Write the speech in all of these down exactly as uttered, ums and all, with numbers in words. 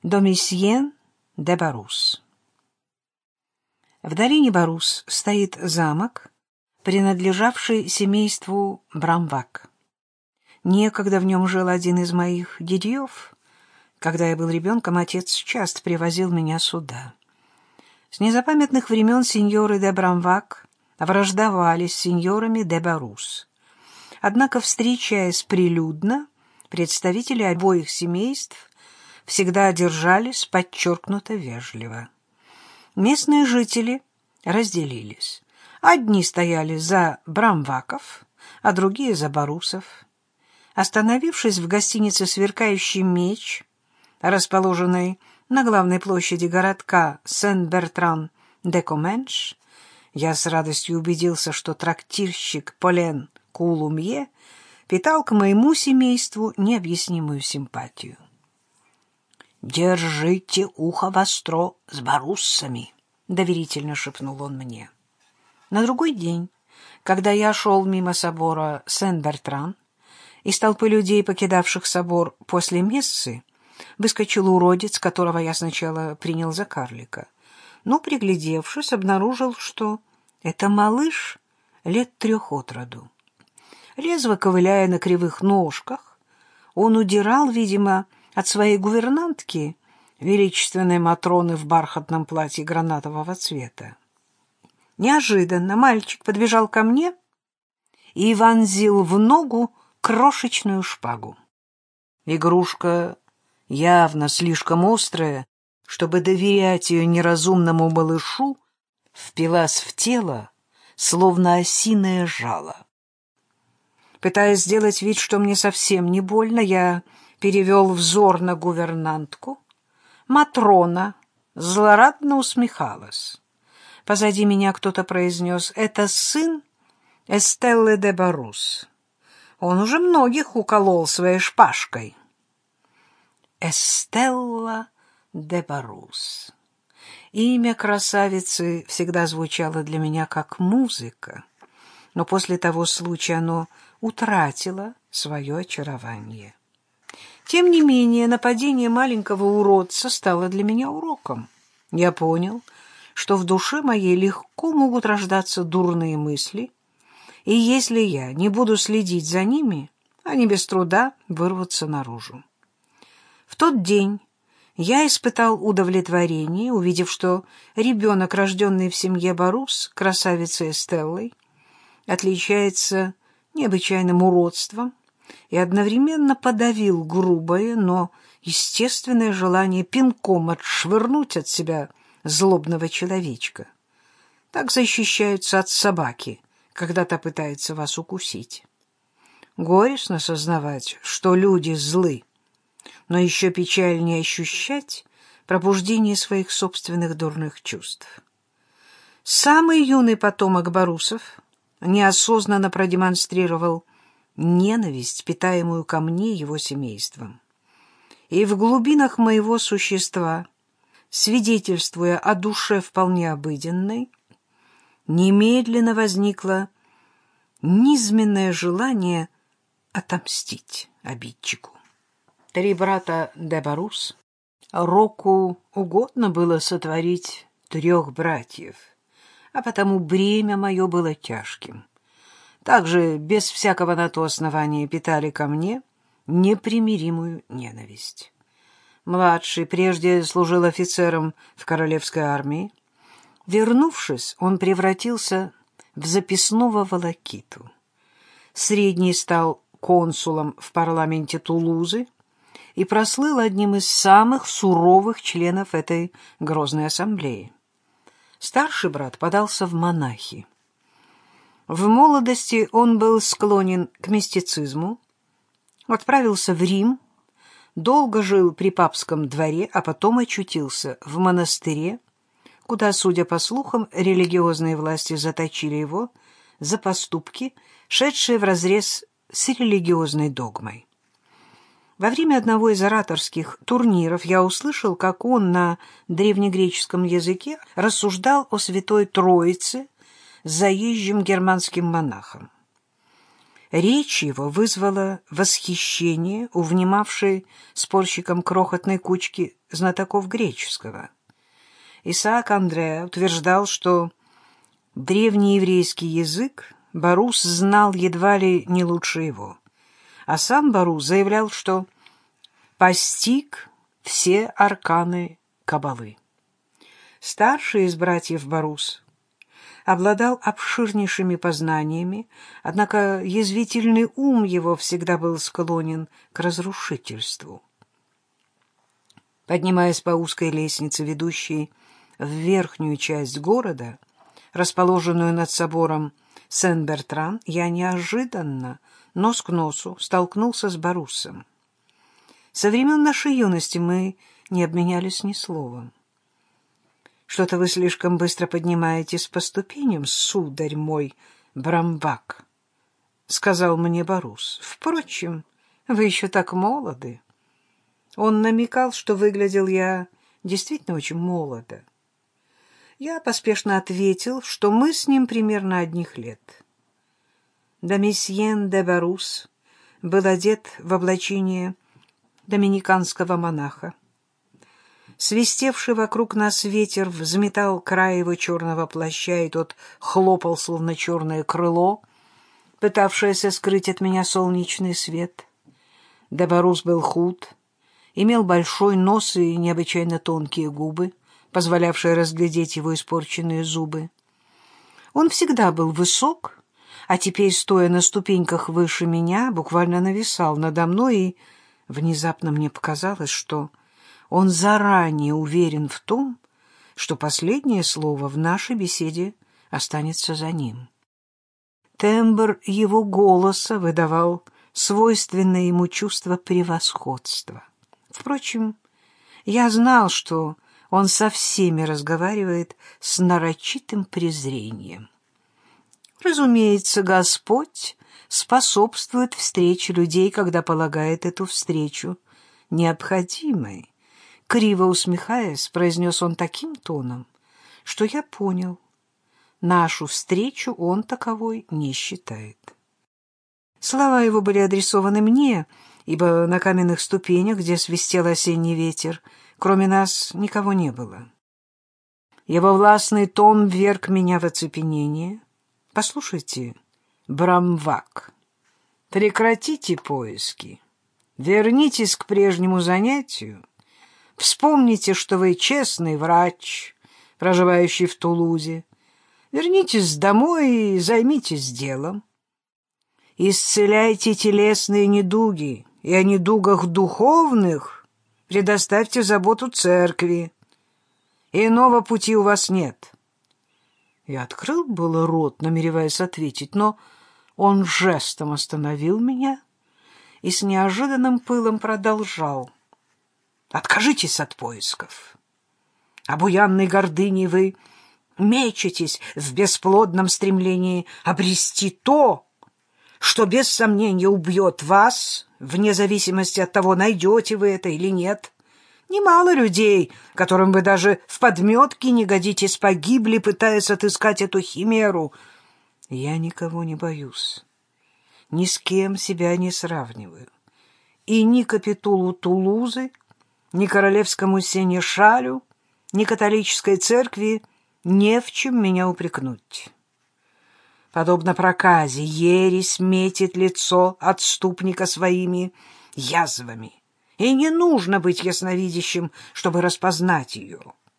Домисьен-де-Барус. В долине Барус стоит замок, принадлежавший семейству Брамвак. Некогда в нем жил один из моих дядьев. Когда я был ребенком, отец часто привозил меня сюда. С незапамятных времен сеньоры де Брамвак враждовали с сеньорами де Барус. Однако, встречаясь прилюдно, представители обоих семейств всегда держались подчеркнуто вежливо. Местные жители разделились. Одни стояли за Брамваков, а другие за Барусов. Остановившись в гостинице «Сверкающий меч», расположенной на главной площади городка Сен-Бертран-де-Коменш, я с радостью убедился, что трактирщик Полен Кулумье питал к моему семейству необъяснимую симпатию. «Держите ухо востро с баруссами», — доверительно шепнул он мне. На другой день, когда я шел мимо собора Сен-Бертран, из толпы людей, покидавших собор после мессы, выскочил уродец, которого я сначала принял за карлика, но, приглядевшись, обнаружил, что это малыш лет трех от роду. Резво ковыляя на кривых ножках, он удирал, видимо, от своей гувернантки, величественной Матроны в бархатном платье гранатового цвета. Неожиданно мальчик подбежал ко мне и вонзил в ногу крошечную шпагу. Игрушка явно слишком острая, чтобы доверять ее неразумному малышу, впилась в тело, словно осиное жало. Пытаясь сделать вид, что мне совсем не больно, я перевел взор на гувернантку. Матрона злорадно усмехалась. Позади меня кто-то произнес: «Это сын Эстеллы де Барус. Он уже многих уколол своей шпажкой». Эстелла де Барус. Имя красавицы всегда звучало для меня как музыка, но после того случая оно утратило свое очарование. Тем не менее, нападение маленького уродца стало для меня уроком. Я понял, что в душе моей легко могут рождаться дурные мысли, и если я не буду следить за ними, они без труда вырвутся наружу. В тот день я испытал удовлетворение, увидев, что ребенок, рожденный в семье Барус, красавицей Эстеллой, отличается необычайным уродством и одновременно подавил грубое, но естественное желание пинком отшвырнуть от себя злобного человечка. Так защищаются от собаки, когда та пытается вас укусить. Горестно сознавать, что люди злы, но еще печальнее ощущать пробуждение своих собственных дурных чувств. Самый юный потомок Барусов неосознанно продемонстрировал ненависть, питаемую ко мне его семейством. И в глубинах моего существа, свидетельствуя о душе вполне обыденной, немедленно возникло низменное желание отомстить обидчику. Три брата де Барус, Року угодно было сотворить трех братьев, а потому бремя мое было тяжким. Также без всякого на то основания питали ко мне непримиримую ненависть. Младший прежде служил офицером в королевской армии. Вернувшись, он превратился в записного волокиту. Средний стал консулом в парламенте Тулузы и прослыл одним из самых суровых членов этой грозной ассамблеи. Старший брат подался в монахи. В молодости он был склонен к мистицизму, отправился в Рим, долго жил при папском дворе, а потом очутился в монастыре, куда, судя по слухам, религиозные власти заточили его за поступки, шедшие вразрез с религиозной догмой. Во время одного из ораторских турниров я услышал, как он на древнегреческом языке рассуждал о Святой Троице с заезжим германским монахом. Речь его вызвала восхищение у внимавшей спорщикам крохотной кучки знатоков греческого. Исаак Андреа утверждал, что древнееврейский язык Барус знал едва ли не лучше его, а сам Барус заявлял, что постиг все арканы каббалы. Старший из братьев Барус обладал обширнейшими познаниями, однако язвительный ум его всегда был склонен к разрушительству. Поднимаясь по узкой лестнице, ведущей в верхнюю часть города, расположенную над собором Сен-Бертран, я неожиданно, нос к носу, столкнулся с Барусом. Со времен нашей юности мы не обменялись ни словом. «Что-то вы слишком быстро поднимаетесь по ступеням, сударь мой Брамбак», — сказал мне Барус. «Впрочем, вы еще так молоды». Он намекал, что выглядел я действительно очень молодо. Я поспешно ответил, что мы с ним примерно одних лет. Домисьен де Барус был одет в облачение доминиканского монаха. Свистевший вокруг нас ветер взметал край его черного плаща, и тот хлопал, словно черное крыло, пытавшееся скрыть от меня солнечный свет. де Барус был худ, имел большой нос и необычайно тонкие губы, позволявшие разглядеть его испорченные зубы. Он всегда был высок, а теперь, стоя на ступеньках выше меня, буквально нависал надо мной, и внезапно мне показалось, что он заранее уверен в том, что последнее слово в нашей беседе останется за ним. Тембр его голоса выдавал свойственное ему чувство превосходства. Впрочем, я знал, что он со всеми разговаривает с нарочитым презрением. Разумеется, Господь способствует встрече людей, когда полагает эту встречу необходимой. Криво усмехаясь, произнес он таким тоном, что я понял, нашу встречу он таковой не считает. Слова его были адресованы мне, ибо на каменных ступенях, где свистел осенний ветер, кроме нас никого не было. Его властный тон вверг меня в оцепенение. «Послушайте, Брамвак, прекратите поиски, вернитесь к прежнему занятию, вспомните, что вы честный врач, проживающий в Тулузе, вернитесь домой и займитесь делом. Исцеляйте телесные недуги, и о недугах духовных предоставьте заботу церкви. Иного пути у вас нет». Я открыл было рот, намереваясь ответить, но он жестом остановил меня и с неожиданным пылом продолжал. «Откажитесь от поисков. Обуянной гордыней вы мечетесь в бесплодном стремлении обрести то, что без сомнения убьет вас, вне зависимости от того, найдете вы это или нет. Немало людей, которым вы даже в подметке не годитесь, погибли, пытаясь отыскать эту химеру. Я никого не боюсь, ни с кем себя не сравниваю. И ни капитулу Тулузы, ни королевскому сенешалю, ни католической церкви не в чем меня упрекнуть. Подобно проказе, ересь метит лицо отступника своими язвами, и не нужно быть ясновидящим, чтобы распознать ее.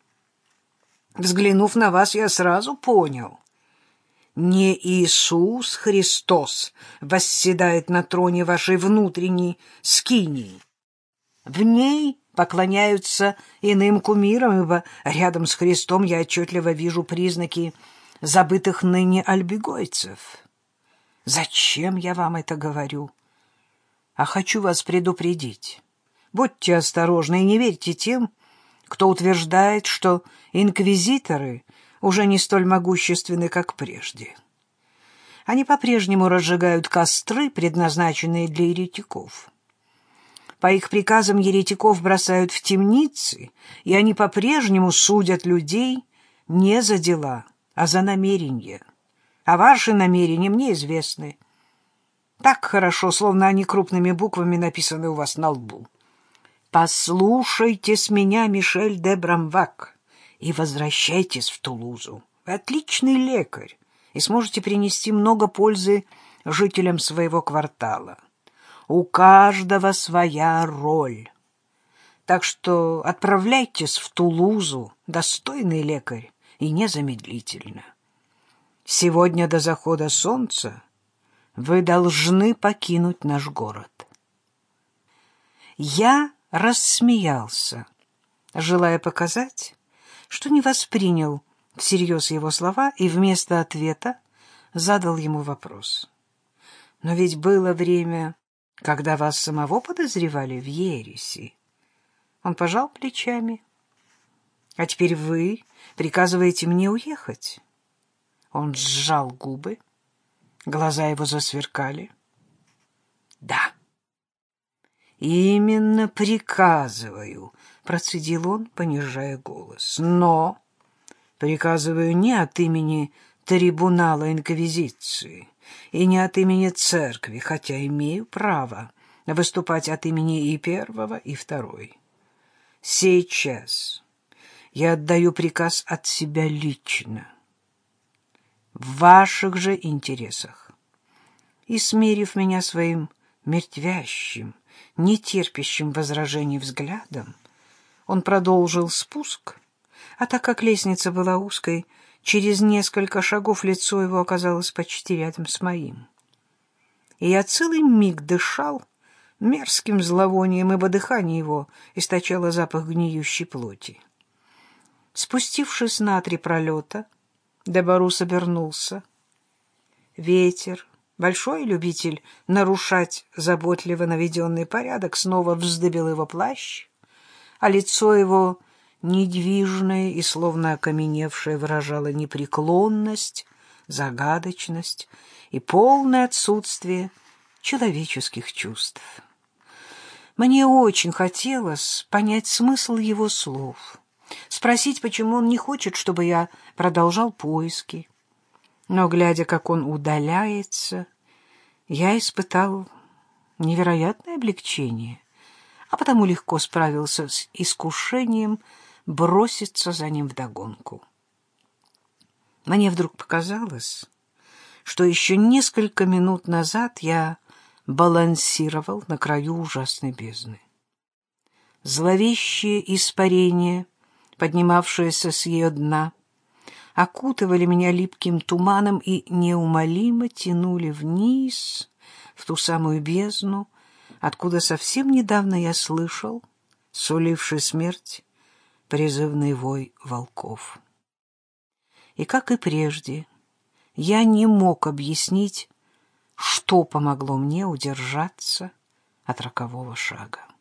Взглянув на вас, я сразу понял. Не Иисус Христос восседает на троне вашей внутренней скинии. В ней поклоняются иным кумирам, ибо рядом с Христом я отчетливо вижу признаки забытых ныне альбегойцев. Зачем я вам это говорю? А хочу вас предупредить. Будьте осторожны и не верьте тем, кто утверждает, что инквизиторы уже не столь могущественны, как прежде. Они по-прежнему разжигают костры, предназначенные для еретиков. По их приказам еретиков бросают в темницы, и они по-прежнему судят людей не за дела, а за намерения. А ваши намерения мне известны. Так хорошо, словно они крупными буквами написаны у вас на лбу. Послушайтесь меня, Мишель де Брамвак, и возвращайтесь в Тулузу. Вы отличный лекарь и сможете принести много пользы жителям своего квартала. У каждого своя роль. Так что отправляйтесь в Тулузу, достойный лекарь, и незамедлительно. Сегодня до захода солнца вы должны покинуть наш город. Я рассмеялся, желая показать, что не воспринял всерьез его слова, и вместо ответа задал ему вопрос. Но ведь было время, когда вас самого подозревали в ереси. Он пожал плечами. А теперь вы приказываете мне уехать? Он сжал губы, глаза его засверкали. Да. «Именно приказываю», — процедил он, понижая голос. «Но приказываю не от имени трибунала Инквизиции и не от имени церкви, хотя имею право выступать от имени и первого, и второй. Сейчас я отдаю приказ от себя лично, в ваших же интересах, и, смерив меня своим мертвящим, нетерпящим возражений взглядом, он продолжил спуск, а так как лестница была узкой, через несколько шагов лицо его оказалось почти рядом с моим. И я целый миг дышал мерзким зловонием, ибо дыхание его источало запах гниющей плоти. Спустившись на три пролета, де Баррус обернулся. Ветер, большой любитель нарушать заботливо наведенный порядок, снова вздыбил его плащ, а лицо его, недвижное и словно окаменевшее, выражало непреклонность, загадочность и полное отсутствие человеческих чувств. Мне очень хотелось понять смысл его слов, спросить, почему он не хочет, чтобы я продолжал поиски. Но, глядя, как он удаляется, я испытал невероятное облегчение, а потому легко справился с искушением броситься за ним вдогонку. Мне вдруг показалось, что еще несколько минут назад я балансировал на краю ужасной бездны. Зловещее испарение, поднимавшееся с ее дна, окутывали меня липким туманом и неумолимо тянули вниз, в ту самую бездну, откуда совсем недавно я слышал, суливший смерть, призывный вой волков. И, как и прежде, я не мог объяснить, что помогло мне удержаться от рокового шага.